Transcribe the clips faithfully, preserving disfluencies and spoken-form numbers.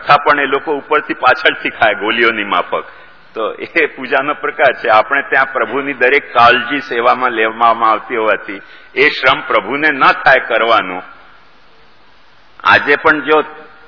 કથા પણ એ લોકો ઉપરથી પાછળથી ખાય ગોલીઓની માફક. તો એ પૂજાનો પ્રકાર છે. આપણે ત્યાં પ્રભુની દરેક કાળજી સેવામાં લેવામાં આવતી હોવાથી એ શ્રમ પ્રભુને ન થાય કરવાનું. આજે પણ જો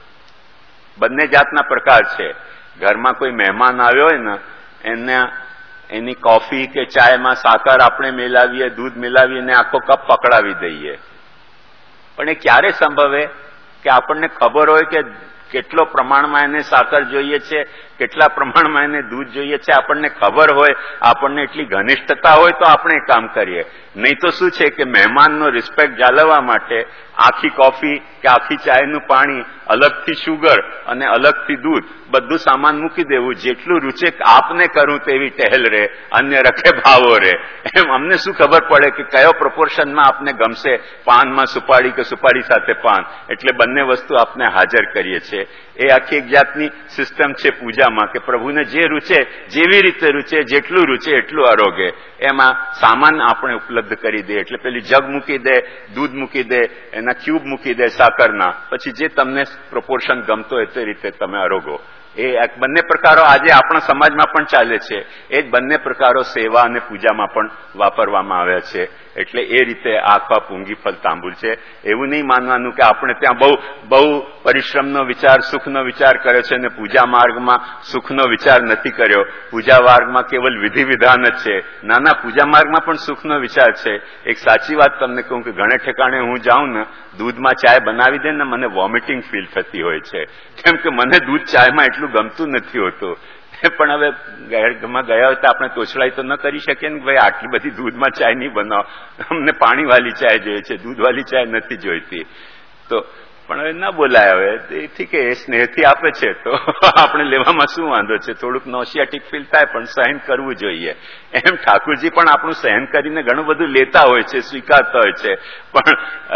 બંને જાતના પ્રકાર છે. ઘરમાં કોઈ મહેમાન આવ્યો હોય ને એને એની કોફી કે ચાયમાં સાકર આપણે મિલાવીએ, દૂધ મિલાવીને આખો કપ પકડાવી દઈએ. પણ એ ક્યારે સંભવે કે આપણને ખબર હોય કે કેટલો પ્રમાણમાં એને સાકર જોઈએ છે, કેટલા પ્રમાણમાં એને દૂધ જોઈએ છે, આપણને ખબર હોય, આપણને એટલી ઘનિષ્ઠતા હોય તો આપણે કામ કરીએ. નહીં તો શું છે કે મહેમાનનો રિસ્પેક્ટ જાળવવા માટે આખી કોફી કે આખી ચાયનું પાણી, અલગથી શુગર અને અલગથી દૂધ બધું સામાન મૂકી દેવું. જેટલું રૂચે આપને કરું તેવી ટહેલ રહે, અન્ય રખે ભાવો રહે. એમ અમને શું ખબર પડે કે કયો પ્રોપોર્શનમાં આપને ગમશે, પાનમાં સુપારી કે સુપારી સાથે પાન, એટલે બંને વસ્તુ આપને હાજર કરીએ છીએ. એ આખી એક જાતની સિસ્ટમ છે પૂજામાં કે પ્રભુને જે રૂચે, જેવી રીતે રૂચે, જેટલું રૂચે એટલું આરોગે. એમાં સામાન આપણે ઉપલબ્ધ કરી દે. એટલે પેલી જગ મૂકી દે, દૂધ મૂકી દે, એના ક્યુબ મૂકી દે સાકરના, પછી જે તમને પ્રોપોર્શન ગમતો હોય તે રીતે તમે આરોગો. એ બંને પ્રકારો આજે આપણા સમાજમાં પણ ચાલે છે. એ જ બંને પ્રકારો સેવા અને પૂજામાં પણ વાપરવામાં આવ્યા છે. એટલે એ રીતે આખા પૂંગીફલ તાંબુલ છે. એવું નહીં માનવાનું કે આપણે ત્યાં બહુ બહુ પરિશ્રમનો વિચાર, સુખનો વિચાર કર્યો છે અને પૂજા માર્ગમાં સુખનો વિચાર નથી કર્યો. પૂજા માર્ગમાં કેવલ વિધિ વિધાન જ છે. નાના, પૂજા માર્ગમાં પણ સુખનો વિચાર છે. એક સાચી વાત તમને કહું કે ઘણે ઠેકાણે હું જાઉં ને, દૂધમાં ચાય બનાવી દે ને મને વોમિટિંગ ફીલ થતી હોય છે. કેમ કે મને દૂધ ચાયમાં એટલું ગમતું નથી હોતું. પણ હવે ઘરમાં ગયા હોય તો આપણે તોછડાઈ તો ન કરી શકીએ ને ભાઈ આટલી બધી દૂધમાં ચાય નહીં બનાવો, અમને પાણીવાળી ચાય જોઈએ છે, દૂધવાળી ચાય નથી જોઈતી. તો પણ હવે ના બોલાય. હવે ઠીક એ સ્નેહથી આપે છે તો આપણે લેવામાં શું વાંધો છે. થોડુંક નોશિયાટિક ફીલ થાય પણ સહન કરવું જોઈએ. એમ ઠાકુરજી પણ આપણું સહન કરીને ઘણું બધું લેતા હોય છે, સ્વીકારતા હોય છે. પણ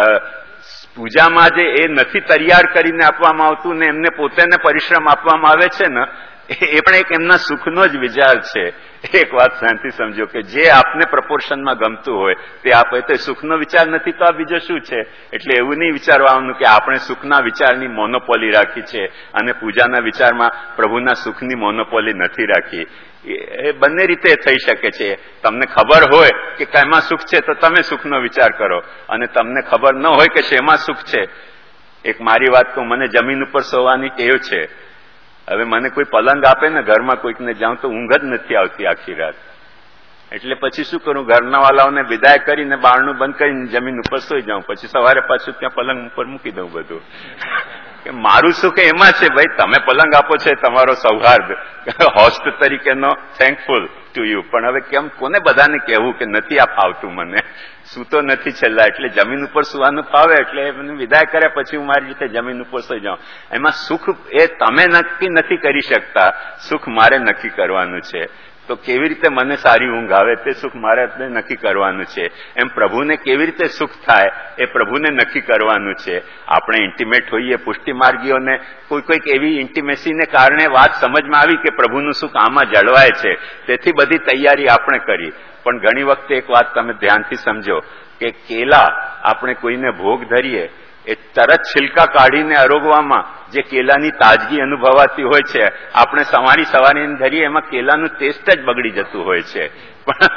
પૂજામાં જે એ નથી તૈયાર કરીને આપવામાં આવતું ને એમને પોતાને પરિશ્રમ આપવામાં આવે છે ને, એ પણ એક એમના સુખનો જ વિચાર છે. એક વાત શાંતિ સમજો કે જે આપને પ્રપોર્શનમાં ગમતું હોય તે આપે. તો સુખનો વિચાર નથી તો આ બીજો શું છે. એટલે એવું નહીં વિચારવાનું કે આપણે સુખના વિચારની મોનોપોલી રાખી છે અને પૂજાના વિચારમાં પ્રભુના સુખની મોનોપોલી નથી રાખી. એ બંને રીતે થઈ શકે છે. તમને ખબર હોય કે કેમાં સુખ છે તો તમે સુખનો વિચાર કરો, અને તમને ખબર ન હોય કે શેમાં સુખ છે. એક મારી વાત કહું, મને જમીન ઉપર સોવાની ટેવ છે. હવે મને કોઈ પલંગ આપે ને, ઘરમાં કોઈકને જાઉં તો ઊંઘ જ નથી આવતી આખી રાત. એટલે પછી શું કરું, ઘરના વાલાઓને વિદાય કરીને બારણું બંધ કરીને જમીન ઉપર સોઈ જાઉં. પછી સવારે પાછું ત્યાં પલંગ ઉપર મૂકી દઉં બધું. કે મારું સુખ એમાં છે ભાઈ, તમે પલંગ આપો છે તમારો સૌહાર્દ, હોસ્ટ તરીકેનો થેન્કફુલ ટુ યુ. પણ હવે કેમ કોને બધાને કહેવું કે નથી આ ફાવતું, મને સૂતો નથી છેલ્લા. એટલે જમીન ઉપર સુવાનું ફાવે એટલે મને વિદાય કર્યા પછી હું મારી રીતે જમીન ઉપર સુઈ જાઉં. એમાં સુખ એ તમે નક્કી નથી કરી શકતા, સુખ મારે નક્કી કરવાનું છે. તો કેવી રીતે મને સારી ઊંઘ આવે તે સુખ મારે નક્કી કરવાનું છે. એમ પ્રભુને કેવી રીતે સુખ થાય એ પ્રભુને નક્કી કરવાનું છે. આપણે ઇન્ટિમેટ હોઈએ, પુષ્ટિ માર્ગીઓને કોઈ કોઈક એવી ઇન્ટિમેસીને કારણે વાત સમજમાં આવી કે પ્રભુનું સુખ આમાં જળવાય છે, તેથી બધી તૈયારી આપણે કરી. પણ ઘણી વખતે એક વાત તમે ધ્યાનથી સમજો કે કેલા આપણે કોઈને ભોગ ધરીએ, એ તરત છિલકા કાઢીને અરોગવામાં જે કેલાની તાજગી અનુભવાતી હોય છે, આપણે સવારી સવારીને ધરીએ એમાં કેલાનું ટેસ્ટ જ બગડી જતું હોય છે. પણ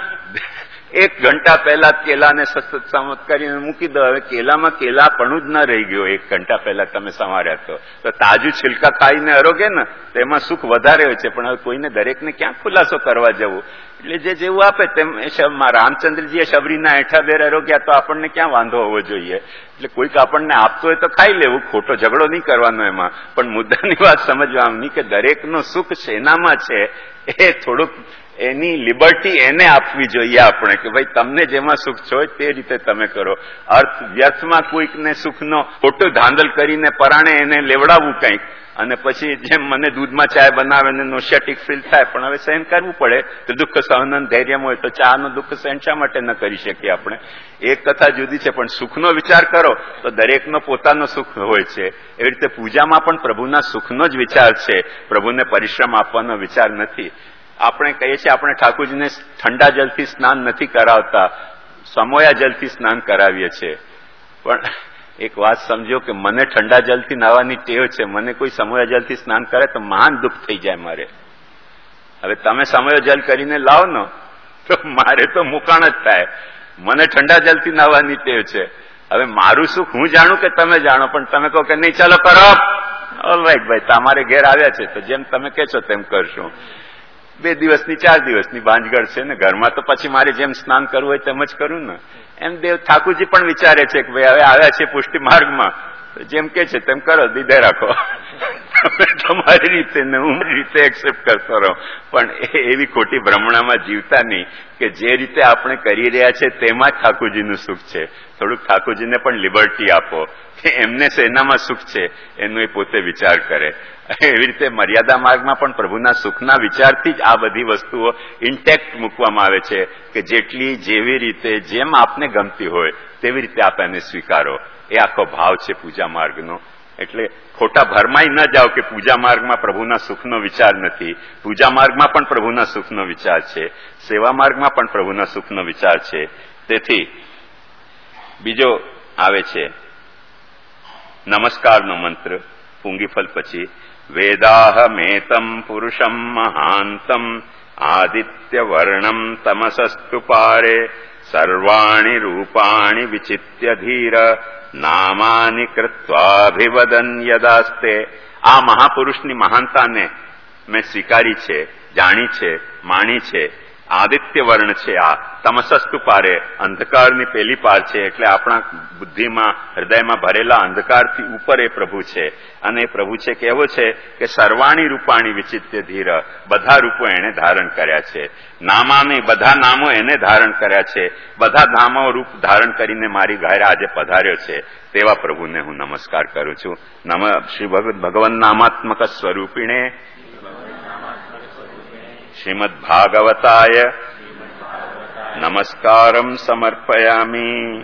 એક ઘંટા પહેલા કેલાને સતત કરીને મૂકી દો. હવે કેલામાં કેલાપણું જ ન રહી ગયું. એક ઘંટા પહેલા તમે સવાર્યા તો તો તાજું છિલકા ખાઈને અરોગે ને તેમાં સુખ વધારે હોય છે. પણ હવે કોઈને દરેકને ક્યાં ખુલાસો કરવા જવું. એટલે જે જેવું આપે તેમ. રામચંદ્રજીએ શબરીના હેઠા બેર અરોગ્યા તો આપણને ક્યાં વાંધો હોવો જોઈએ. એટલે કોઈક આપણને આપતો હોય તો ખાઈ લેવું, ખોટો ઝઘડો નહીં કરવાનો એમાં. પણ મુદ્દાની વાત સમજવાની કે દરેકનું સુખ શેનામાં છે એ થોડુંક એની લિબર્ટી એને આપવી જોઈએ આપણે કે ભાઈ તમને જેમાં સુખ છે તે રીતે તમે કરો. અર્થ વ્યર્થમાં કોઈકને સુખનો ખોટો ધાંધલ કરીને પરાણે એને લેવડાવવું કંઈક, અને પછી જેમ મને દૂધમાં ચાય બનાવે ને નોશિયાટિક ફીલ થાય. પણ હવે સહન કરવું પડે તો દુઃખ સહન ધૈર્ય હોય તો ચા નો દુઃખ સહન શા માટે ન કરી શકીએ આપણે. એક કથા જુદી છે, પણ સુખનો વિચાર કરો તો દરેકનો પોતાનો સુખ હોય છે. એવી રીતે પૂજામાં પણ પ્રભુના સુખનો જ વિચાર છે, પ્રભુને પરિશ્રમ આપવાનો વિચાર નથી. આપણે કહીએ છીએ આપણે ઠાકોરજીને ઠંડા જલથી સ્નાન નથી કરાવતા, સમોયા જલથી સ્નાન કરાવીએ છીએ. પણ એક વાત સમજો કે મને ઠંડા જલથી નાહવાની ટેવ છે, મને કોઈ સમય જલથી સ્નાન કરે તો મહાન દુઃખ થઈ જાય મારે. હવે તમે સમય જલ કરીને લાવો ને તો મારે તો મુકાણ જ થાય. મને ઠંડા જલથી નાહવાની ટેવ છે. હવે મારું સુખ હું જાણું કે તમે જાણો, પણ તમે કહો કે નહીં ચાલો કરો, ઓલરાઈટ ભાઈ તમારે ઘેર આવ્યા છે તો જેમ તમે કહે છો તેમ કરશું. બે દિવસની ચાર દિવસની ભાંજગઢ છે ને ઘરમાં, તો પછી મારે જેમ સ્નાન કરવું હોય તેમ જ કરું ને. એમ દેવ ઠાકુરજી પણ વિચારે છે કે ભાઈ હવે આવ્યા છે પુષ્ટિ માર્ગમાં, તો જેમ કે છે તેમ કરો, દીધે રાખો. તમે તમારી રીતે ને હું રીતે એક્સેપ્ટ કરતો રહો. પણ એવી ખોટી ભ્રમણામાં જીવતા નહીં કે જે રીતે આપણે કરી રહ્યા છે તેમાં જ ઠાકુરજીનું સુખ છે. થોડુંક ઠાકુરજીને પણ લિબર્ટી આપો કે એમને શેનામાં સુખ છે એનો એ પોતે વિચાર કરે. એવી રીતે મર્યાદા માર્ગમાં પણ પ્રભુના સુખના વિચારથી જ આ બધી વસ્તુઓ ઇન્ટેક્ટ મૂકવામાં આવે છે કે જેટલી જેવી રીતે જેમ આપને ગમતી હોય તેવી રીતે આપ એને સ્વીકારો. એ આખો ભાવ છે પૂજા માર્ગનો. એટલે ખોટા ભરમાઈ ન જાઓ કે પૂજા માર્ગમાં પ્રભુના સુખનો વિચાર નથી. પૂજા માર્ગમાં પણ પ્રભુના સુખનો વિચાર છે, સેવા માર્ગમાં પણ પ્રભુના સુખનો વિચાર છે. તેથી બીજો આવે છે નમસ્કારનો મંત્ર પુંગીફલ પછી, વેદાહમેતમ પુરુષમ મહાંતમ આદિત્ય વર્ણમ તમસસ્તુ પારે સર્વાણી રૂપાણી વિચિત્ય ધીર નામાની કૃત્વાભિવદન યદાસ્તે. આ મહાપુરુષની મહાનતાને મેં સ્વીકારી છે, જાણી છે, માણી છે. આદિત્ય વર્ણ છે આ, તમસસ્તુ પારે અંધકારની પેલી પાર છે. એટલે આપણા બુદ્ધિમાં હૃદયમાં ભરેલા અંધકારથી ઉપર એ પ્રભુ છે. અને એ પ્રભુ છે કેવો છે કે સર્વાણી રૂપાણી વિચિત્ય ધીર, બધા રૂપો એને ધારણ કર્યા છે. નામાને બધા નામો એને ધારણ કર્યા છે. બધા નામો રૂપ ધારણ કરીને મારી ઘરે આજે પધાર્યો છે. તેવા પ્રભુને હું નમસ્કાર કરું છું. નમ શ્રી ભગવન નામાત્મક સ્વરૂપિણે શ્રીમદ ભાગવતાય નમસ્કારમ સમર્પયામી.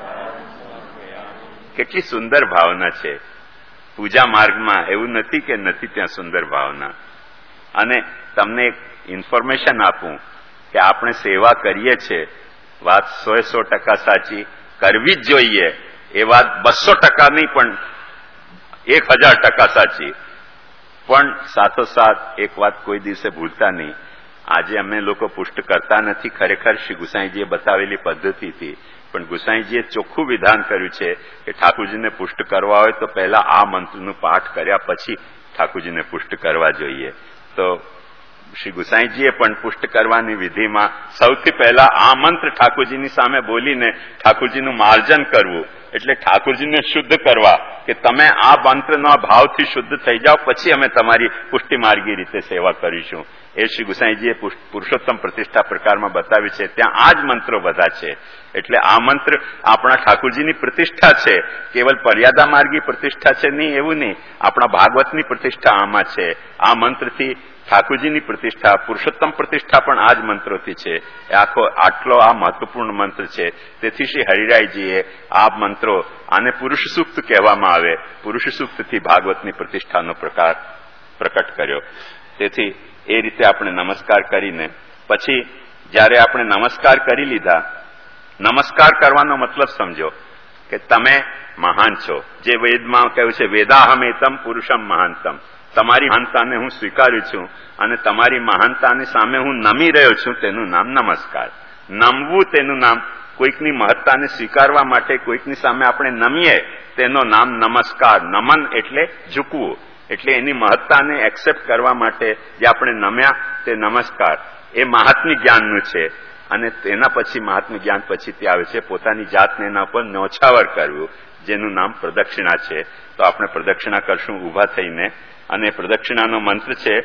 કેટલી સુંદર ભાવના છે પૂજા માર્ગમાં. એવું નથી કે નથી ત્યાં સુંદર ભાવના. અને તમને એક ઇન્ફોર્મેશન આપું કે આપણે સેવા કરીએ છીએ, વાત સો સો ટકા સાચી, કરવી જ જોઈએ. એ વાત બસો ટકા નહીં પણ એક હજાર ટકા સાચી. પણ સાથોસાથ એક વાત કોઈ દિવસે ભૂલતા નહીં. આજે અમે લોકો પુષ્ટ કરતા નથી ખરેખર શ્રી ગુસાઈજીએ બતાવેલી પદ્ધતિથી, પણ ગુસાઈજીએ ચોખ્ખું વિધાન કર્યું છે કે ઠાકુરજીને પુષ્ટ કરવા હોય તો પહેલા આ મંત્રનું પાઠ કર્યા પછી ઠાકુરજીને પુષ્ટ કરવા જોઈએ. તો શ્રી ગુસાઈજીએ પણ પુષ્ટ કરવાની વિધિમાં સૌથી પહેલા આ મંત્ર ઠાકુરજીની સામે બોલીને ઠાકુરજીનું માર્જન કરવું, એટલે ઠાકુરજીને શુદ્ધ કરવા કે તમે આ મંત્રના ભાવથી શુદ્ધ થઈ જાઓ, પછી અમે તમારી પુષ્ટિ માર્ગી રીતે સેવા કરીશું. એ શ્રી ગુસાઈજીએ પુરુષોત્તમ પ્રતિષ્ઠા પ્રકારમાં બતાવી છે. ત્યાં આ જ મંત્રો બધા છે. એટલે આ મંત્ર આપણા ઠાકુરજીની પ્રતિષ્ઠા છે, કેવલ મર્યાદા માર્ગી પ્રતિષ્ઠા છે નહીં, એવું નહીં. આપણા ભાગવતની પ્રતિષ્ઠા આમાં છે. આ મંત્રથી ઠાકુરજીની પ્રતિષ્ઠા, પુરુષોત્તમ પ્રતિષ્ઠા પણ આ જ મંત્રોથી છે. એ આખો આટલો આ મહત્વપૂર્ણ મંત્ર છે. તેથી શ્રી હરિરાયજીએ આ મંત્રો, આને પુરુષ સૂક્ત કહેવામાં આવે, પુરુષ સૂક્તથી ભાગવતની પ્રતિષ્ઠાનો પ્રકાર પ્રકટ કર્યો. તેથી એ રીતે આપણે નમસ્કાર કરીને પછી જ્યારે આપણે નમસ્કાર કરી લીધા, નમસ્કાર કરવાનો મતલબ સમજો કે તમે મહાન છો. જે વેદમાં કહ્યું છે વેદાહમેતમ પુરુષમ મહાનતમ, તમારી મહાનતાને હું સ્વીકારું છું અને તમારી મહાનતાની સામે હું નમી રહ્યો છું, તેનું નામ નમસ્કાર. નમવું તેનું નામ, કોઈકની મહત્તાને સ્વીકારવા માટે કોઈકની સામે આપણે નમીએ તેનો નામ નમસ્કાર. નમન એટલે ઝૂકવું, એટલે એની મહત્તાને એક્સેપ્ટ કરવા માટે જે આપણે નમ્યા તે નમસ્કાર. એ મહાત્મ્ય જ્ઞાનનું છે. અને તેના પછી મહાત્મ્ય જ્ઞાન પછીથી આવે છે પોતાની જાતને એના પર ન્યોછાવર કરવું, જેનું નામ પ્રદક્ષિણા છે. તો આપણે પ્રદક્ષિણા કરશું ઊભા થઈને. અને પ્રદક્ષિણાનો મંત્ર છે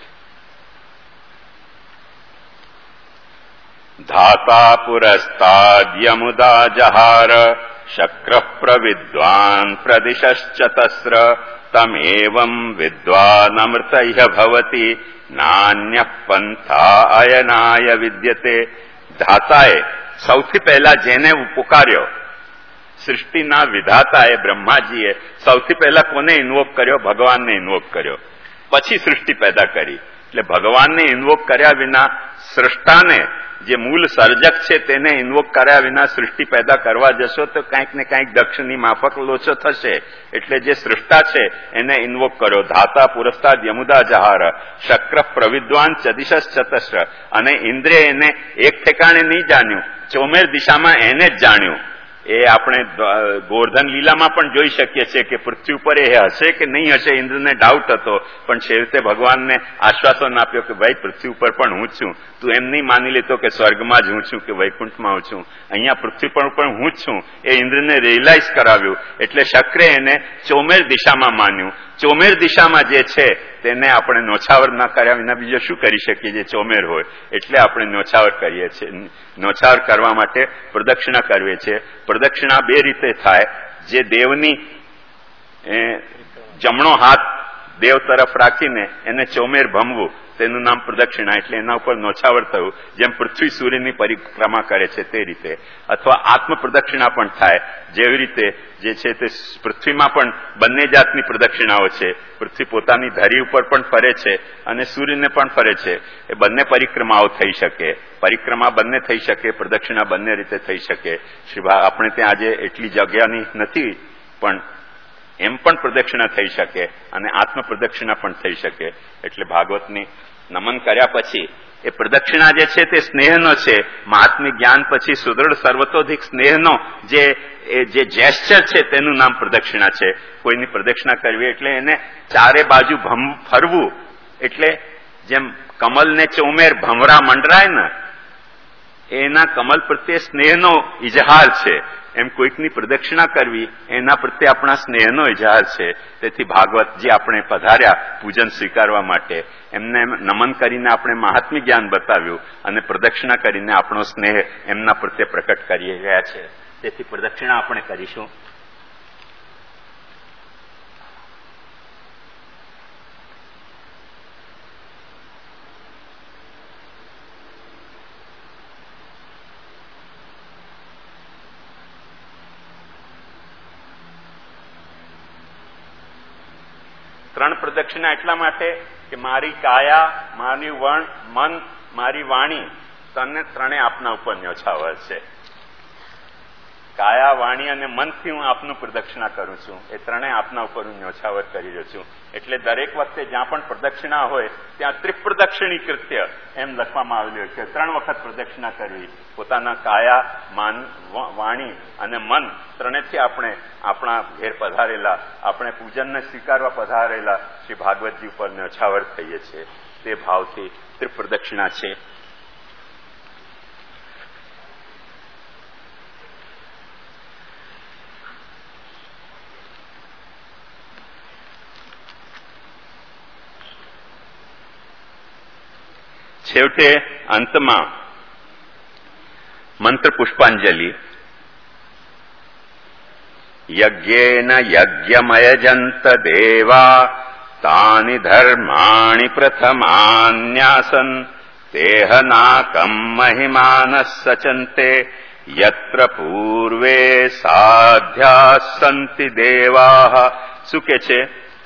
ધાતા પુરસ્તાદ્યમુદા જહાર શક્ર પ્રવિદ્વાન પ્રદિશશ્ચતસ્ર તમેવં વિદ્વાનમૃતય ભવતિ નાન્ય પંથા અયનાય વિદ્યતે. ધાતાએ સૌથી પહેલા જેને પુકાર્યો, સૃષ્ટિના વિધાતાએ બ્રહ્માજીએ સૌથી પહેલા કોને ઇન્વોક કર્યો? ભગવાનને ઇન્વોક કર્યો. પછી સૃષ્ટિ પેદા કરી. એટલે ભગવાનને ઇન્વોક કર્યા વિના સૃષ્ટાને, જે મૂળ સર્જક છે તેને ઇન્વોક કર્યા વિના સૃષ્ટિ પેદા કરવા જશો તો કંઈક ને કંઈક દક્ષની માફક લોચો થશે. એટલે જે સૃષ્ટા છે એને ઇન્વોક કરો. ધાતા પુરસ્તા યમુદા જહાર શક્ર પ્રવિદ્વાન ચદિશસ ચતસ્ર. અને ઇન્દ્રે એને એક ઠેકાણે નહીં જાણ્યું, ચોમેર દિશામાં એને જ જાણ્યું. એ આપણે ગોર્ધન લીલામાં પણ જોઈ શકીએ છીએ કે પૃથ્વી ઉપર એ હશે કે નહીં હશે, ઇન્દ્રને ડાઉટ હતો, પણ છેવટે ભગવાનને આશ્વાસન આપ્યો કે ભાઈ પૃથ્વી ઉપર પણ હું છું, તું એમ નહીં માની લેતો કે સ્વર્ગમાં જ હું છું કે વૈકુંઠમાં હું છું, અહીંયા પૃથ્વી પર પણ હું જ છું. એ ઇન્દ્રને રિયલાઇઝ કરાવ્યું. એટલે શક્રે એને ચોમેર દિશામાં માન્યું. ચોમેર દિશામાં જે છે તેને આપણે નોછાવર ના કર્યા વિના બીજો શું કરી શકીએ જે ચોમેર હોય. એટલે આપણે નોછાવર કરીએ છીએ. નોછાવર કરવા માટે પ્રદક્ષિણા કરવી છે. પ્રદક્ષિણા બે રીતે થાય. જે દેવની જમણો હાથ દેવ તરફ રાખીને એને ચોમેર ભમવું, તેનું નામ પ્રદક્ષિણા. એટલે એના ઉપર નોછાવર થયું, જેમ પૃથ્વી સૂર્યની પરિક્રમા કરે છે તે રીતે. અથવા આત્મ પ્રદક્ષિણા પણ થાય, જેવી રીતે જે છે તે પૃથ્વીમાં પણ બંને જાતની પ્રદક્ષિણાઓ છે. પૃથ્વી પોતાની ધરી ઉપર પણ ફરે છે અને સૂર્યને પણ ફરે છે. એ બંને પરિક્રમાઓ થઈ શકે. પરિક્રમા બંને થઈ શકે, પ્રદક્ષિણા બંને રીતે થઈ શકે. શ્રી આપણે ત્યાં આજે એટલી જગ્યાની નથી, પણ એમ પણ પ્રદક્ષિણા થઈ શકે અને આત્મ પ્રદક્ષિણા પણ થઈ શકે. એટલે ભાગવતની નમન કર્યા પછી એ પ્રદક્ષિણા જે છે તે સ્નેહનો છે. મહાત્મ્ય જ્ઞાન પછી સુદૃઢ સર્વતોધિક સ્નેહનો જે જે જેસ્ચર છે તેનું નામ પ્રદક્ષિણા છે. કોઈની પ્રદક્ષિણા કરવી એટલે એને ચારે બાજુ ફરવું. એટલે જેમ કમલને ચોમેર ભમરા મંડરાય ને, એના કમલ પ્રત્યે સ્નેહનો ઇજહાર છે. એમ કોઈકની પ્રદક્ષિણા કરવી એના પ્રત્યે આપણા સ્નેહનો ઇજહાર છે. તેથી ભાગવતજી આપણે પધાર્યા પૂજન સ્વીકારવા માટે, એમને નમન કરીને આપણે મહાત્મ્ય જ્ઞાન બતાવ્યું અને પ્રદક્ષિણા કરીને આપણો સ્નેહ એમના પ્રત્યે પ્રકટ કરી રહ્યા છે. તેથી પ્રદક્ષિણા આપણે કરીશું. ત્રણ પ્રદક્ષિણા એટલા માટે કે મારી કાયા, મારી વણ, મન, મારી વાણી, તને ત્રણે આપના ઉપર ન્યોછાવર છે. કાયા, વાણી અને મનથી હું આપનું પ્રદક્ષિણા કરું છું. એ ત્રણેય આપના ઉપર હું ન્યોછાવર કરી રહ્યો છું. એટલે દરેક વખતે જ્યાં પણ પ્રદક્ષિણા હોય ત્યાં ત્રિપ્રદક્ષિણી કૃત્ય એમ લખવામાં આવેલું હોય કે ત્રણ વખત પ્રદક્ષિણા કરવી. પોતાના કાયા, માન, વાણી અને મન ત્રણેથી આપણે આપણા ઘેર પધારેલા, આપણે પૂજનને સ્વીકારવા પધારેલા શ્રી ભાગવતજી ઉપર ન્યોછાવર થઈએ છીએ. તે ભાવથી ત્રિપ્રદક્ષિણા છે. છેવટે અંતમાં મંત્ર પુષ્પાંજલિ. યજ્ઞેન યજ્ઞમયજંત દેવા તાની ધર્માણિ પ્રથમાન્યાસન તેહનાકમ મહિમાનઃ સચંતે યત્ર પૂર્વે સાધ્યા સંતિ દેવાઃ. શું કે છે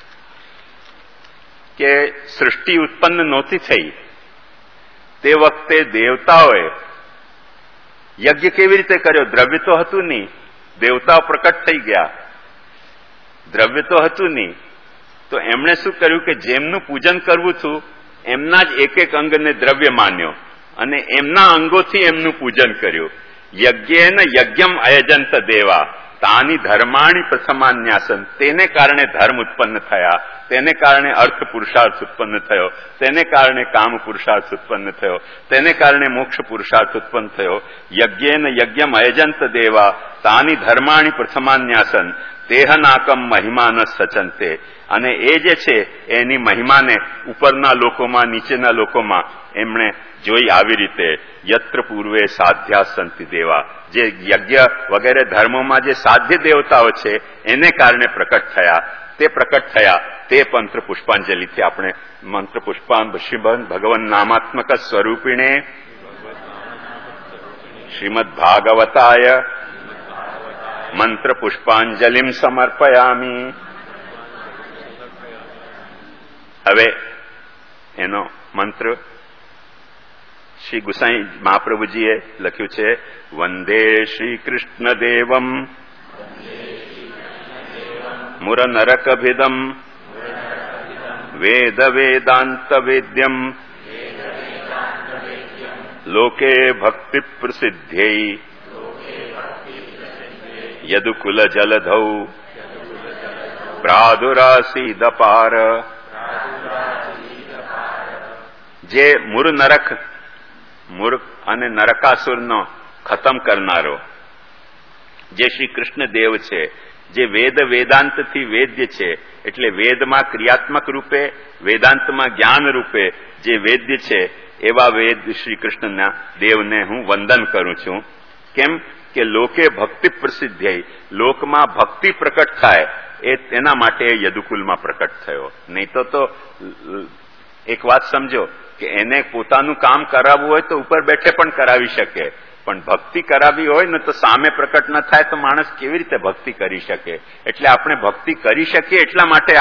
કે સૃષ્ટિ ઉત્પન્ન નહોતી થઈ તે વખતે દેવતાઓએ યજ્ઞ કેવી રીતે કર્યો? દ્રવ્ય તો હતું નહીં, દેવતાઓ પ્રકટ થઈ ગયા. દ્રવ્ય તો હતું નહીં, તો એમણે શું કર્યું કે જેમનું પૂજન કરવું હતું એમના જ એક એક અંગને દ્રવ્ય માન્યો અને એમના અંગોથી એમનું પૂજન કર્યું. યજ્ઞેન યજ્ઞમ અયજંત દેવા તાની ધર્માણી પ્રથમાન્યાસન. તેને કારણે ધર્મ ઉત્પન્ન થયા, તેને કારણે અર્થ પુરુષાર્થ ઉત્પન્ન થયો, તેને કારણે કામ પુરુષાર્થ ઉત્પન્ન થયો, તેને કારણે મોક્ષ પુરુષાર્થ ઉત્પન્ન થયો. યજ્ઞેન યજ્ઞમ અયજંત દેવા તાની ધર્માણી પ્રથમાન્યાસન તેહનાકમ મહિમાન સચંતે. અને એ જે છે એની મહિમાને ઉપરના લોકોમાં, નીચેના લોકોમાં એમણે જોઈ આવી રીતે. યત્ર પૂર્વે સાધ્યા સંતિ દેવા, જે યજ્ઞ વગેરે ધર્મોમાં જે સાધ્ય દેવતાઓ છે એને કારણે પ્રકટ થયા, તે પ્રકટ થયા. તે મંત્ર પુષ્પાંજલિથી આપણે મંત્ર પુષ્પાં ભગવન નામાત્મક સ્વરૂપિણે શ્રીમદ ભાગવતાય મંત્ર પુષ્પાંજલિમ સમર્પયામી. હવે એનો મંત્ર શ્રી ગુસાઈ મહાપ્રભુજીએ લખ્યું છે, વંદે શ્રી કૃષ્ણ દેવમ મુર નરકભિદમ વેદ વેદાંત વેદ્યમ લોકે ભક્તિ પ્રસિદ્ધ્યૈ યદુકુલ જલધૌ પ્રાદુરાસીદપાર. જે મુર નરક મૂર્ખ અને નરકાસુરનો ખતમ કરનારો જે શ્રી કૃષ્ણ દેવ છે, જે વેદ વેદાંતથી વેદ્ય છે, એટલે વેદમાં ક્રિયાત્મક રૂપે, વેદાંતમાં જ્ઞાન રૂપે જે વેદ્ય છે, એવા વેદ શ્રી કૃષ્ણના દેવને હું વંદન કરું છું. કેમ કે લોકે ભક્તિ પ્રસિદ્ધ, લોકમાં ભક્તિ પ્રકટ થાય એ તેના માટે યદુકુલમાં પ્રકટ થયો. નહીં તો તો એક વાત સમજો કે એને પોતાનું કામ કરાવવું હોય તો ઉપર બેઠે પણ કરાવી શકે, પણ ભક્તિ કરાવી હોય ને તો સામે પ્રકટ ન થાય તો માણસ કેવી રીતે ભક્તિ કરી શકે? એટલે આપણે ભક્તિ કરી શકીએ એટલા માટે